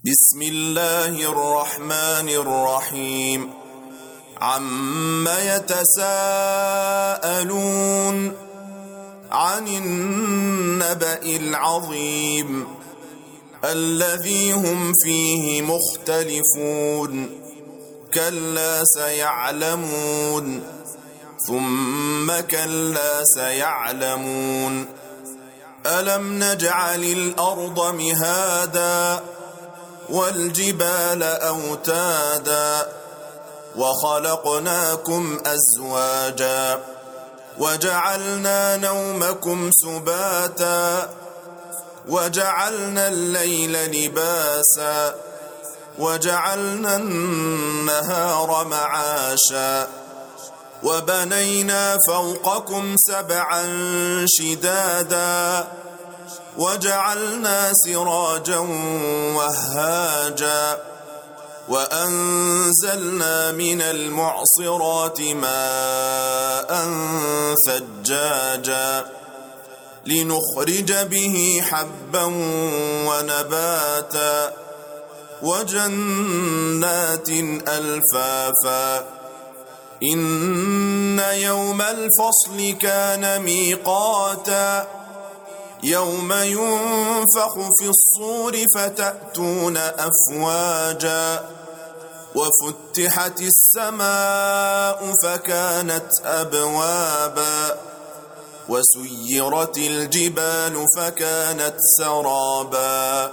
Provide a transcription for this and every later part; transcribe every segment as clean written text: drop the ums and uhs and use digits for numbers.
بسم الله الرحمن الرحيم عم يتساءلون عن النبأ العظيم الذي هم فيه مختلفون كلا سيعلمون ثم كلا سيعلمون ألم نجعل الأرض مهادا والجبال أوتادا وخلقناكم أزواجا وجعلنا نومكم سباتا وجعلنا الليل لباسا وجعلنا النهار معاشا وبنينا فوقكم سبعا شدادا وجعلنا سراجا وهاجا وأنزلنا من المعصرات ماء ثجاجا لنخرج به حبا ونباتا وجنات ألفافا إن يوم الفصل كان ميقاتا يوم ينفخ في الصور فتأتون أفواجا وفتحت السماء فكانت أبوابا وسيرت الجبال فكانت سرابا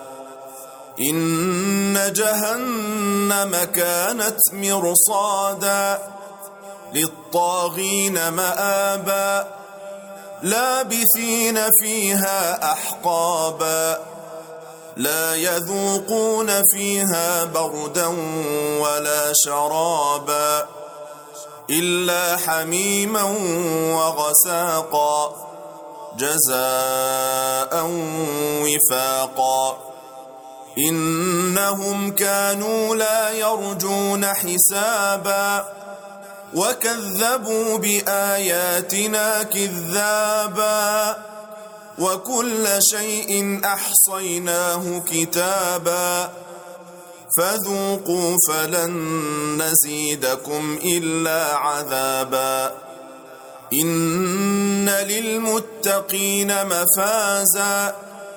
إن جهنم كانت مرصادا للطاغين مآبا لابثين فيها أحقابا لا يذوقون فيها بردا ولا شرابا إلا حميما وغساقا جزاء وفاقا إنهم كانوا لا يرجون حسابا وكذبوا بآياتنا كذابا وكل شيء أحصيناه كتابا فذوقوا فلن نزيدكم إلا عذابا إن للمتقين مفازا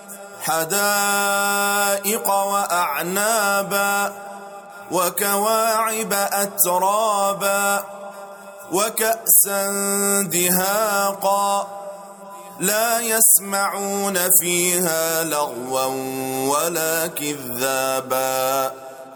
حدائق وأعنابا وكواعب أترابا وكأسا دهاقا لا يسمعون فيها لغوا ولا كذابا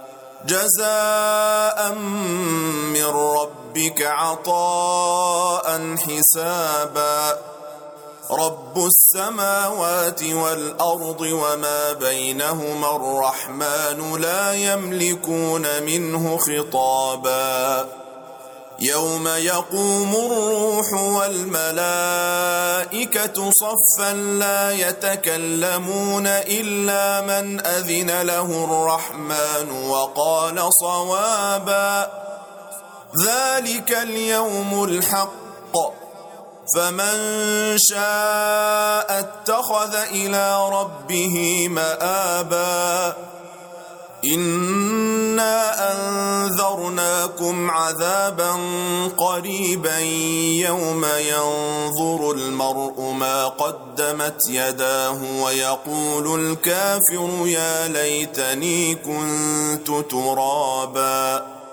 جزاء من ربك عطاء حسابا رب السماوات والأرض وما بينهما الرحمن لا يملكون منه خطابا يوم يقوم الروح والملائكة صفا لا يتكلمون إلا من أذن له الرحمن وقال صوابا ذلك اليوم الحق فمن شاء اتخذ إلى ربه مآبا إنا أنذرناكم عذابا قريبا يوم ينظر المرء ما قدمت يداه ويقول الكافر يا ليتني كنت ترابا